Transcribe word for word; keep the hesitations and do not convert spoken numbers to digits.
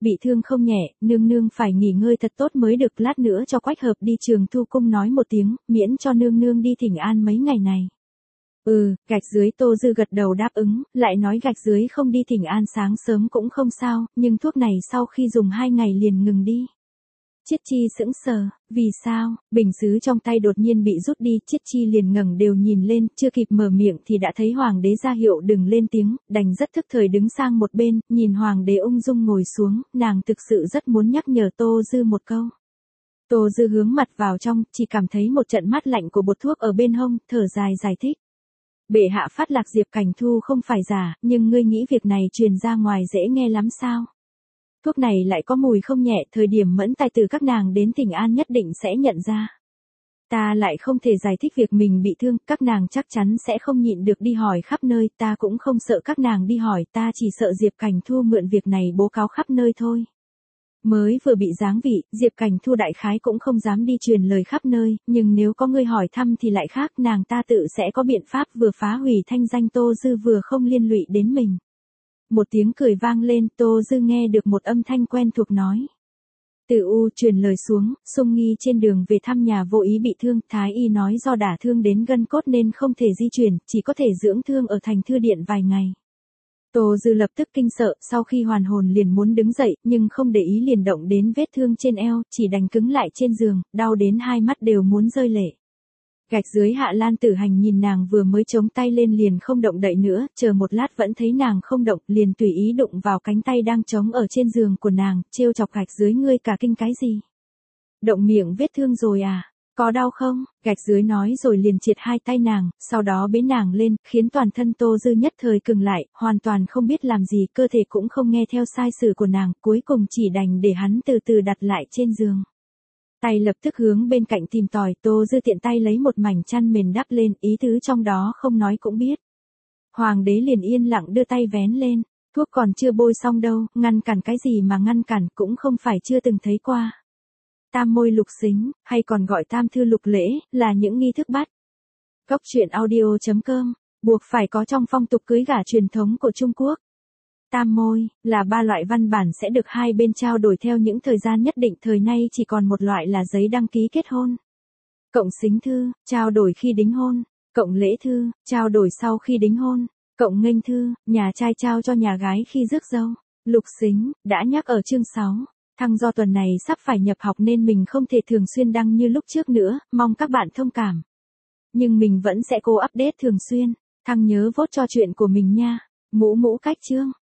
Bị thương không nhẹ, nương nương phải nghỉ ngơi thật tốt mới được, lát nữa cho Quách Hợp đi Trường Thu Cung nói một tiếng, miễn cho nương nương đi thỉnh an mấy ngày này. Ừ, gạch dưới. Tô Dư gật đầu đáp ứng, lại nói gạch dưới không đi thỉnh an sáng sớm cũng không sao, nhưng thuốc này sau khi dùng hai ngày liền ngừng đi. Chiết Chi sững sờ, vì sao? Bình sứ trong tay đột nhiên bị rút đi, Chiết Chi liền ngẩng đều nhìn lên, chưa kịp mở miệng thì đã thấy hoàng đế ra hiệu đừng lên tiếng, đành rất thức thời đứng sang một bên, nhìn hoàng đế ung dung ngồi xuống, nàng thực sự rất muốn nhắc nhở Tô Dư một câu. Tô Dư hướng mặt vào trong, chỉ cảm thấy một trận mát lạnh của bột thuốc ở bên hông, thở dài giải thích. Bệ hạ phát lạc Diệp Cảnh Thu không phải giả, nhưng ngươi nghĩ việc này truyền ra ngoài dễ nghe lắm sao? Thuốc này lại có mùi không nhẹ, thời điểm mẫn tài từ các nàng đến thỉnh an nhất định sẽ nhận ra. Ta lại không thể giải thích việc mình bị thương, các nàng chắc chắn sẽ không nhịn được đi hỏi khắp nơi, ta cũng không sợ các nàng đi hỏi, ta chỉ sợ Diệp Cảnh Thu mượn việc này bố cáo khắp nơi thôi. Mới vừa bị giáng vị, Diệp Cảnh Thu đại khái cũng không dám đi truyền lời khắp nơi, nhưng nếu có người hỏi thăm thì lại khác, nàng ta tự sẽ có biện pháp vừa phá hủy thanh danh Tô Dư vừa không liên lụy đến mình. Một tiếng cười vang lên, Tô Dư nghe được một âm thanh quen thuộc nói. Từ U truyền lời xuống, Sung Nghi trên đường về thăm nhà vô ý bị thương, Thái Y nói do đả thương đến gân cốt nên không thể di chuyển, chỉ có thể dưỡng thương ở thành thư điện vài ngày. Tô Dư lập tức kinh sợ, sau khi hoàn hồn liền muốn đứng dậy, nhưng không để ý liền động đến vết thương trên eo, chỉ đành cứng lại trên giường, đau đến hai mắt đều muốn rơi lệ. Gạch dưới. Hạ Lan Tử Hành nhìn nàng vừa mới chống tay lên liền không động đậy nữa, chờ một lát vẫn thấy nàng không động, liền tùy ý đụng vào cánh tay đang chống ở trên giường của nàng, trêu chọc gạch dưới, ngươi cả kinh cái gì? Động miệng vết thương rồi à? Có đau không? Gạch dưới nói rồi liền triệt hai tay nàng, sau đó bế nàng lên, khiến toàn thân Tô Dư nhất thời cứng lại, hoàn toàn không biết làm gì, cơ thể cũng không nghe theo sai sử của nàng, cuối cùng chỉ đành để hắn từ từ đặt lại trên giường. Tay lập tức hướng bên cạnh tìm tòi, Tô Dư tiện tay lấy một mảnh chăn mền đắp lên, ý tứ trong đó không nói cũng biết. Hoàng đế liền yên lặng đưa tay vén lên, thuốc còn chưa bôi xong đâu, ngăn cản cái gì mà ngăn cản, cũng không phải chưa từng thấy qua. Tam môi lục xính, hay còn gọi tam thư lục lễ, là những nghi thức bắt. Cốc truyện audio chấm com, buộc phải có trong phong tục cưới gả truyền thống của Trung Quốc. Tam môi, là ba loại văn bản sẽ được hai bên trao đổi theo những thời gian nhất định, thời nay chỉ còn một loại là giấy đăng ký kết hôn. Cộng xính thư, trao đổi khi đính hôn. Cộng lễ thư, trao đổi sau khi đính hôn. Cộng nghênh thư, nhà trai trao cho nhà gái khi rước dâu. Lục xính, đã nhắc ở chương sáu. Thăng do tuần này sắp phải nhập học nên mình không thể thường xuyên đăng như lúc trước nữa, mong các bạn thông cảm. Nhưng mình vẫn sẽ cố update thường xuyên. Thăng nhớ vote cho chuyện của mình nha. Mũ mũ cách chương.